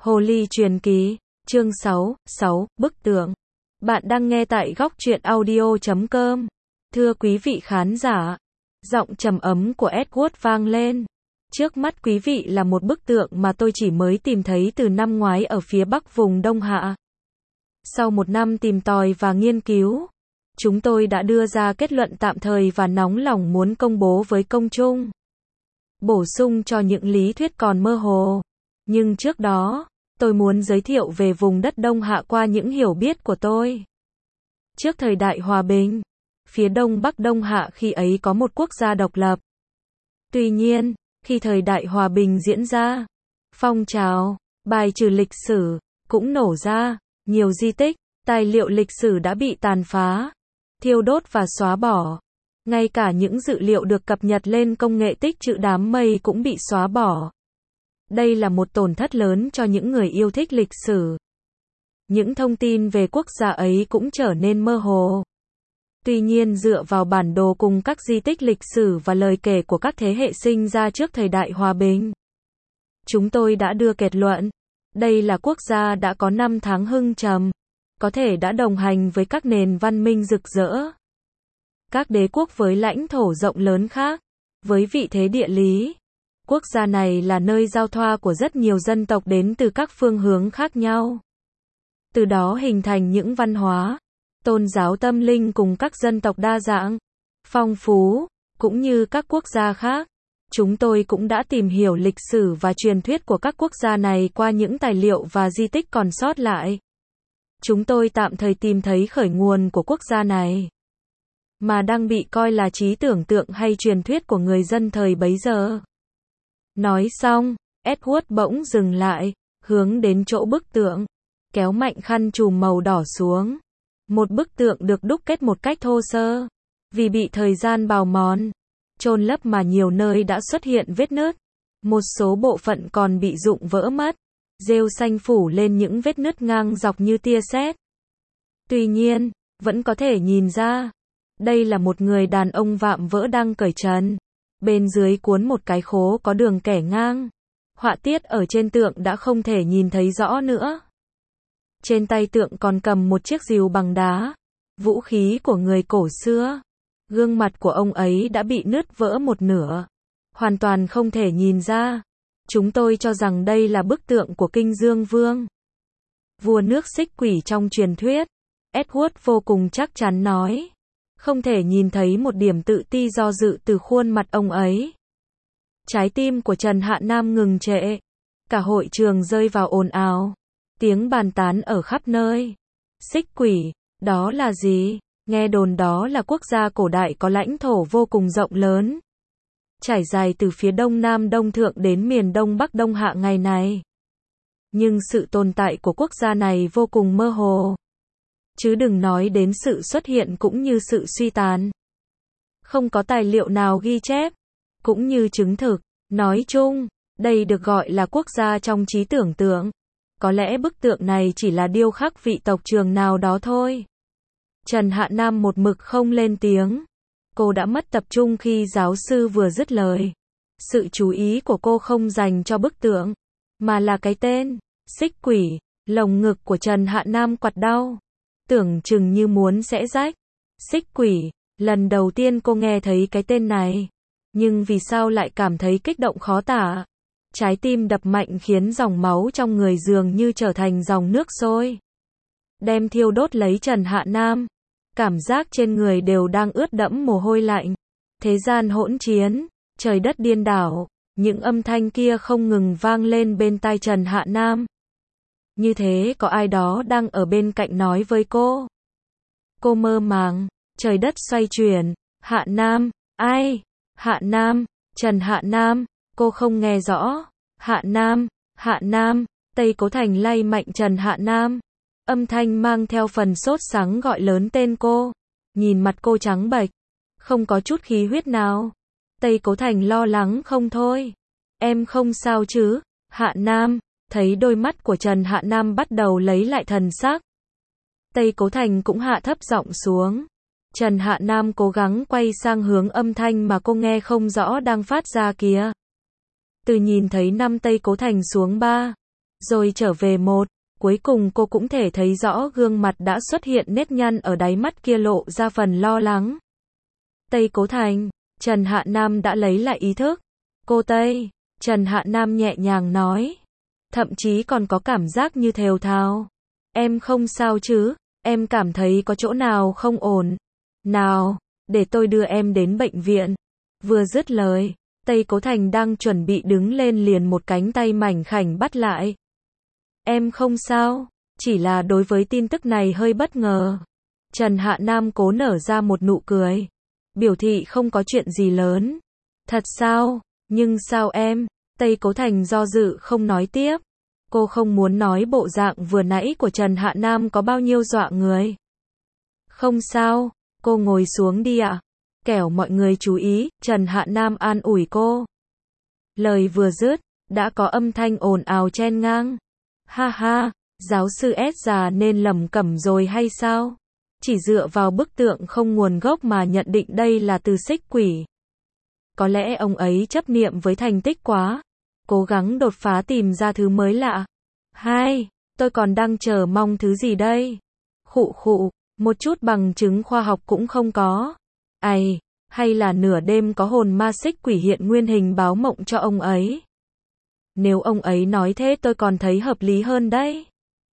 Hồ Ly truyền ký, chương 6, bức tượng. Bạn đang nghe tại góc truyện audio.com. Thưa quý vị khán giả, giọng trầm ấm của Edward vang lên. Trước mắt quý vị là một bức tượng mà tôi chỉ mới tìm thấy từ năm ngoái ở phía bắc vùng Đông Hạ. Sau một năm tìm tòi và nghiên cứu, chúng tôi đã đưa ra kết luận tạm thời và nóng lòng muốn công bố với công chúng. Bổ sung cho những lý thuyết còn mơ hồ. Nhưng trước đó, tôi muốn giới thiệu về vùng đất Đông Hạ qua những hiểu biết của tôi. Trước thời đại hòa bình, phía đông bắc Đông Hạ khi ấy có một quốc gia độc lập. Tuy nhiên, khi thời đại hòa bình diễn ra, phong trào bài trừ lịch sử cũng nổ ra, nhiều di tích, tài liệu lịch sử đã bị tàn phá, thiêu đốt và xóa bỏ. Ngay cả những dữ liệu được cập nhật lên công nghệ tích trữ đám mây cũng bị xóa bỏ. Đây là một tổn thất lớn cho những người yêu thích lịch sử. Những thông tin về quốc gia ấy cũng trở nên mơ hồ. Tuy nhiên dựa vào bản đồ cùng các di tích lịch sử và lời kể của các thế hệ sinh ra trước thời đại hòa bình, chúng tôi đã đưa kết luận, đây là quốc gia đã có năm tháng hưng trầm, có thể đã đồng hành với các nền văn minh rực rỡ. Các đế quốc với lãnh thổ rộng lớn khác, với vị thế địa lý. Quốc gia này là nơi giao thoa của rất nhiều dân tộc đến từ các phương hướng khác nhau. Từ đó hình thành những văn hóa, tôn giáo tâm linh cùng các dân tộc đa dạng, phong phú, cũng như các quốc gia khác. Chúng tôi cũng đã tìm hiểu lịch sử và truyền thuyết của các quốc gia này qua những tài liệu và di tích còn sót lại. Chúng tôi tạm thời tìm thấy khởi nguồn của quốc gia này, mà đang bị coi là trí tưởng tượng hay truyền thuyết của người dân thời bấy giờ. Nói xong, Edward bỗng dừng lại, hướng đến chỗ bức tượng, kéo mạnh khăn trùm màu đỏ xuống. Một bức tượng được đúc kết một cách thô sơ, vì bị thời gian bào mòn, chôn lấp mà nhiều nơi đã xuất hiện vết nứt. Một số bộ phận còn bị rụng vỡ mất, rêu xanh phủ lên những vết nứt ngang dọc như tia sét. Tuy nhiên, vẫn có thể nhìn ra, đây là một người đàn ông vạm vỡ đang cởi trần. Bên dưới cuốn một cái khố có đường kẻ ngang. Họa tiết ở trên tượng đã không thể nhìn thấy rõ nữa. Trên tay tượng còn cầm một chiếc rìu bằng đá, vũ khí của người cổ xưa. Gương mặt của ông ấy đã bị nứt vỡ một nửa, hoàn toàn không thể nhìn ra. Chúng tôi cho rằng đây là bức tượng của Kinh Dương Vương, vua nước Xích Quỷ trong truyền thuyết. Edward vô cùng chắc chắn nói. Không thể nhìn thấy một điểm tự ti do dự từ khuôn mặt ông ấy. Trái tim của Trần Hạ Nam ngừng trệ. Cả hội trường rơi vào ồn ào. Tiếng bàn tán ở khắp nơi. Xích Quỷ, đó là gì? Nghe đồn đó là quốc gia cổ đại có lãnh thổ vô cùng rộng lớn, trải dài từ phía đông nam đông thượng đến miền đông bắc Đông Hạ ngày này. Nhưng sự tồn tại của quốc gia này vô cùng mơ hồ. Chứ đừng nói đến sự xuất hiện cũng như sự suy tàn. Không có tài liệu nào ghi chép, cũng như chứng thực. Nói chung, đây được gọi là quốc gia trong trí tưởng tượng. Có lẽ bức tượng này chỉ là điêu khắc vị tộc trường nào đó thôi. Trần Hạ Nam một mực không lên tiếng. Cô đã mất tập trung khi giáo sư vừa dứt lời. Sự chú ý của cô không dành cho bức tượng, mà là cái tên, Xích Quỷ. Lồng ngực của Trần Hạ Nam quặn đau, tưởng chừng như muốn sẽ rách. Xích Quỷ, lần đầu tiên cô nghe thấy cái tên này, nhưng vì sao lại cảm thấy kích động khó tả. Trái tim đập mạnh khiến dòng máu trong người dường như trở thành dòng nước sôi, đem thiêu đốt lấy Trần Hạ Nam. Cảm giác trên người đều đang ướt đẫm mồ hôi lạnh. Thế gian hỗn chiến, trời đất điên đảo, những âm thanh kia không ngừng vang lên bên tai Trần Hạ Nam. Như thế có ai đó đang ở bên cạnh nói với cô. Cô mơ màng, trời đất xoay chuyển. Hạ Nam, ai? Hạ Nam, Trần Hạ Nam, cô không nghe rõ. Hạ Nam, Tây Cố Thành lay mạnh Trần Hạ Nam. Âm thanh mang theo phần sốt sắng gọi lớn tên cô. Nhìn mặt cô trắng bệch, không có chút khí huyết nào. Tây Cố Thành lo lắng không thôi. Em không sao chứ? Hạ Nam, thấy đôi mắt của Trần Hạ Nam bắt đầu lấy lại thần sắc. Tây Cố Thành cũng hạ thấp giọng xuống. Trần Hạ Nam cố gắng quay sang hướng âm thanh mà cô nghe không rõ đang phát ra kia. Từ nhìn thấy năm Tây Cố Thành xuống 3 rồi trở về một. Cuối cùng cô cũng thể thấy rõ gương mặt đã xuất hiện nếp nhăn ở đáy mắt kia lộ ra phần lo lắng. Tây Cố Thành, Trần Hạ Nam đã lấy lại ý thức. Cô Tây, Trần Hạ Nam nhẹ nhàng nói. Thậm chí còn có cảm giác như thều thào. Em không sao chứ, em cảm thấy có chỗ nào không ổn. Nào, để tôi đưa em đến bệnh viện. Vừa dứt lời, Tây Cố Thành đang chuẩn bị đứng lên liền một cánh tay mảnh khảnh bắt lại. Em không sao, chỉ là đối với tin tức này hơi bất ngờ. Trần Hạ Nam cố nở ra một nụ cười. Biểu thị không có chuyện gì lớn. Thật sao, nhưng sao em? Tây Cố Thành do dự không nói tiếp. Cô không muốn nói bộ dạng vừa nãy của Trần Hạ Nam có bao nhiêu dọa người. Không sao, cô ngồi xuống đi ạ. Kẻo mọi người chú ý, Trần Hạ Nam an ủi cô. Lời vừa dứt, đã có âm thanh ồn ào chen ngang. Ha ha, giáo sư S già nên lẩm cẩm rồi hay sao? Chỉ dựa vào bức tượng không nguồn gốc mà nhận định đây là từ xích quỷ. Có lẽ ông ấy chấp niệm với thành tích quá. Cố gắng đột phá tìm ra thứ mới lạ. Hai, tôi còn đang chờ mong thứ gì đây? Khụ khụ, một chút bằng chứng khoa học cũng không có. Ai, hay là nửa đêm có hồn ma xích quỷ hiện nguyên hình báo mộng cho ông ấy? Nếu ông ấy nói thế tôi còn thấy hợp lý hơn đấy.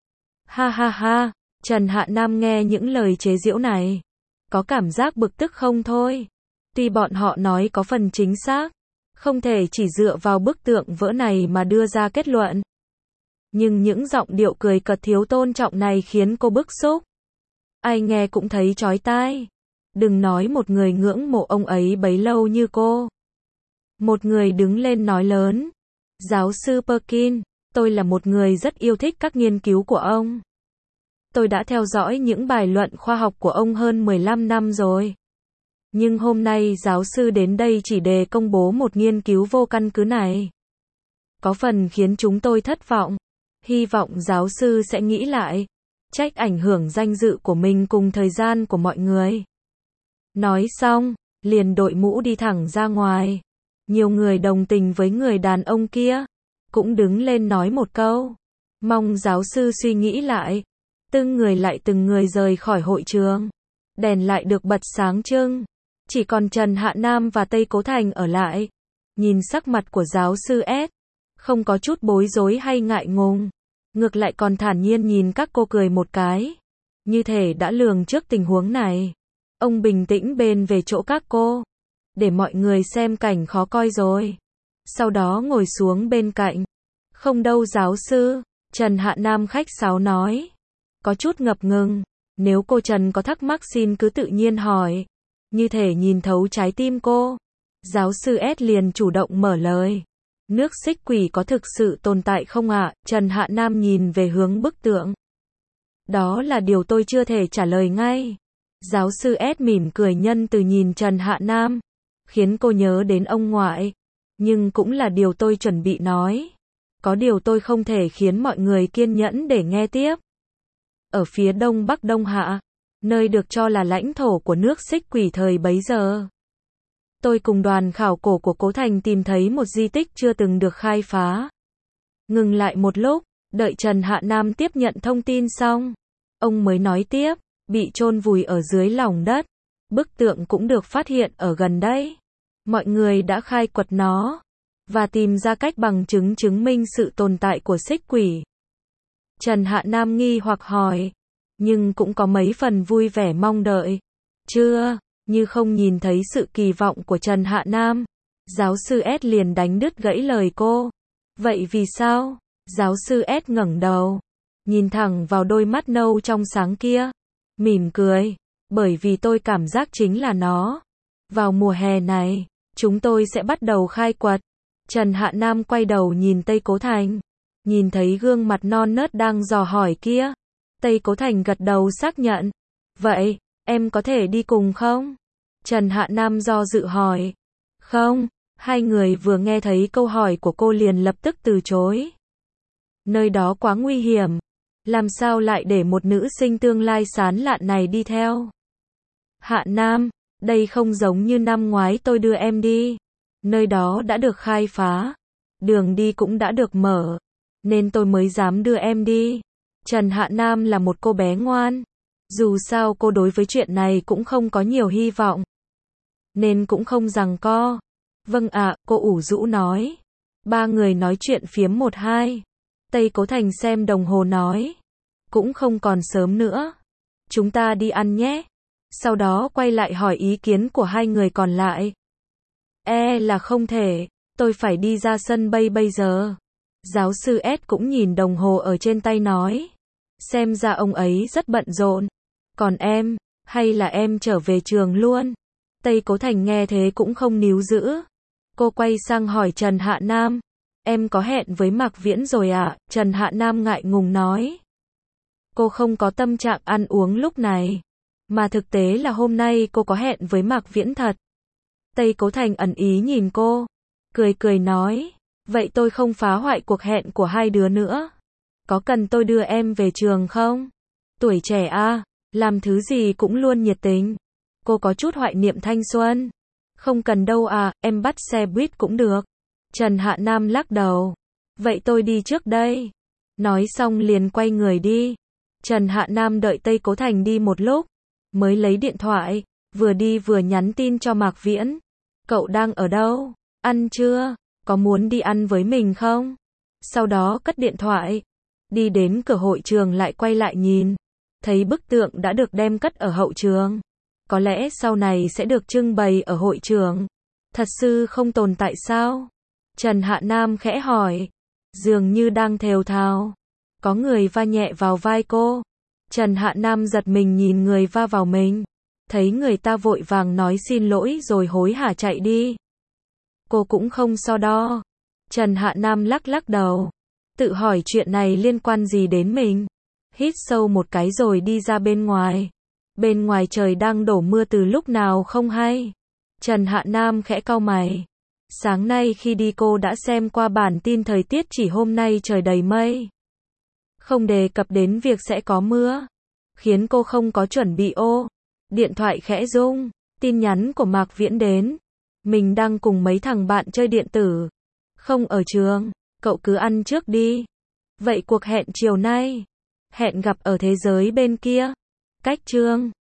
Ha ha ha, Trần Hạ Nam nghe những lời chế giễu này. Có cảm giác bực tức không thôi. Tuy bọn họ nói có phần chính xác. Không thể chỉ dựa vào bức tượng vỡ này mà đưa ra kết luận. Nhưng những giọng điệu cười cợt thiếu tôn trọng này khiến cô bức xúc. Ai nghe cũng thấy chói tai. Đừng nói một người ngưỡng mộ ông ấy bấy lâu như cô. Một người đứng lên nói lớn. Giáo sư Perkin, tôi là một người rất yêu thích các nghiên cứu của ông. Tôi đã theo dõi những bài luận khoa học của ông hơn 15 năm rồi. Nhưng hôm nay giáo sư đến đây chỉ để công bố một nghiên cứu vô căn cứ này. Có phần khiến chúng tôi thất vọng. Hy vọng giáo sư sẽ nghĩ lại. Trách ảnh hưởng danh dự của mình cùng thời gian của mọi người. Nói xong, liền đội mũ đi thẳng ra ngoài. Nhiều người đồng tình với người đàn ông kia. Cũng đứng lên nói một câu. Mong giáo sư suy nghĩ lại. Từng người rời khỏi hội trường. Đèn lại được bật sáng trưng. Chỉ còn Trần Hạ Nam và Tây Cố Thành ở lại. Nhìn sắc mặt của giáo sư S. Không có chút bối rối hay ngại ngùng. Ngược lại còn thản nhiên nhìn các cô cười một cái. Như thể đã lường trước tình huống này. Ông bình tĩnh bên về chỗ các cô. Để mọi người xem cảnh khó coi rồi. Sau đó ngồi xuống bên cạnh. Không đâu giáo sư. Trần Hạ Nam khách sáo nói. Có chút ngập ngừng. Nếu cô Trần có thắc mắc xin cứ tự nhiên hỏi. Như thể nhìn thấu trái tim cô. Giáo sư S liền chủ động mở lời. Nước xích quỷ có thực sự tồn tại không ạ? Trần Hạ Nam nhìn về hướng bức tượng. Đó là điều tôi chưa thể trả lời ngay. Giáo sư S mỉm cười nhân từ nhìn Trần Hạ Nam. Khiến cô nhớ đến ông ngoại. Nhưng cũng là điều tôi chuẩn bị nói. Có điều tôi không thể khiến mọi người kiên nhẫn để nghe tiếp. Ở phía đông bắc Đông Hạ. Nơi được cho là lãnh thổ của nước xích quỷ thời bấy giờ. Tôi cùng đoàn khảo cổ của Cố Thành tìm thấy một di tích chưa từng được khai phá. Ngừng lại một lúc, đợi Trần Hạ Nam tiếp nhận thông tin xong. Ông mới nói tiếp, bị chôn vùi ở dưới lòng đất. Bức tượng cũng được phát hiện ở gần đây. Mọi người đã khai quật nó. Và tìm ra cách bằng chứng chứng minh sự tồn tại của xích quỷ. Trần Hạ Nam nghi hoặc hỏi. Nhưng cũng có mấy phần vui vẻ mong đợi. Chưa, như không nhìn thấy sự kỳ vọng của Trần Hạ Nam. Giáo sư S liền đánh đứt gãy lời cô. Vậy vì sao? Giáo sư S ngẩng đầu. Nhìn thẳng vào đôi mắt nâu trong sáng kia. Mỉm cười. Bởi vì tôi cảm giác chính là nó. Vào mùa hè này, chúng tôi sẽ bắt đầu khai quật. Trần Hạ Nam quay đầu nhìn Tây Cố Thành. Nhìn thấy gương mặt non nớt đang dò hỏi kia. Tây Cố Thành gật đầu xác nhận. Vậy, em có thể đi cùng không? Trần Hạ Nam do dự hỏi. Không, hai người vừa nghe thấy câu hỏi của cô liền lập tức từ chối. Nơi đó quá nguy hiểm. Làm sao lại để một nữ sinh tương lai sán lạn này đi theo? Hạ Nam, đây không giống như năm ngoái tôi đưa em đi. Nơi đó đã được khai phá. Đường đi cũng đã được mở. nên tôi mới dám đưa em đi. Trần Hạ Nam là một cô bé ngoan. Dù sao cô đối với chuyện này cũng không có nhiều hy vọng. Nên cũng không giằng co. Vâng ạ, cô ủ rũ nói. Ba người nói chuyện phiếm một hai. Tây Cố Thành xem đồng hồ nói. Cũng không còn sớm nữa. Chúng ta đi ăn nhé. Sau đó quay lại hỏi ý kiến của hai người còn lại. Là không thể. Tôi phải đi ra sân bay bây giờ. Giáo sư S cũng nhìn đồng hồ ở trên tay nói. Xem ra ông ấy rất bận rộn. Còn em, hay là em trở về trường luôn? Tây Cố Thành nghe thế cũng không níu giữ. Cô quay sang hỏi Trần Hạ Nam. Em có hẹn với Mạc Viễn rồi ạ? Trần Hạ Nam ngại ngùng nói. Cô không có tâm trạng ăn uống lúc này. Mà thực tế là hôm nay cô có hẹn với Mạc Viễn thật. Tây Cố Thành ẩn ý nhìn cô. Cười cười nói. Vậy tôi không phá hoại cuộc hẹn của hai đứa nữa. Có cần tôi đưa em về trường không? Tuổi trẻ à, làm thứ gì cũng luôn nhiệt tình. Cô có chút hoài niệm thanh xuân. Không cần đâu à, em bắt xe buýt cũng được. Trần Hạ Nam lắc đầu. Vậy tôi đi trước đây. Nói xong liền quay người đi. Trần Hạ Nam đợi Tây Cố Thành đi một lúc. Mới lấy điện thoại. Vừa đi vừa nhắn tin cho Mạc Viễn. Cậu đang ở đâu? Ăn chưa? Có muốn đi ăn với mình không? Sau đó cất điện thoại. Đi đến cửa hội trường lại quay lại nhìn. Thấy bức tượng đã được đem cất ở hậu trường. Có lẽ sau này sẽ được trưng bày ở hội trường. Thật sự không tồn tại sao? Trần Hạ Nam khẽ hỏi. Dường như đang thều thào. Có người va nhẹ vào vai cô. Trần Hạ Nam giật mình nhìn người va vào mình. Thấy người ta vội vàng nói xin lỗi rồi hối hả chạy đi. Cô cũng không so đo. Trần Hạ Nam lắc lắc đầu. Tự hỏi chuyện này liên quan gì đến mình. Hít sâu một cái rồi đi ra bên ngoài. Bên ngoài trời đang đổ mưa từ lúc nào không hay. Trần Hạ Nam khẽ cau mày. Sáng nay khi đi cô đã xem qua bản tin thời tiết chỉ hôm nay trời đầy mây. Không đề cập đến việc sẽ có mưa. Khiến cô không có chuẩn bị Điện thoại khẽ rung. Tin nhắn của Mạc Viễn đến. Mình đang cùng mấy thằng bạn chơi điện tử. Không ở trường. Cậu cứ ăn trước đi. Vậy cuộc hẹn chiều nay. Hẹn gặp ở thế giới bên kia. Cách trường.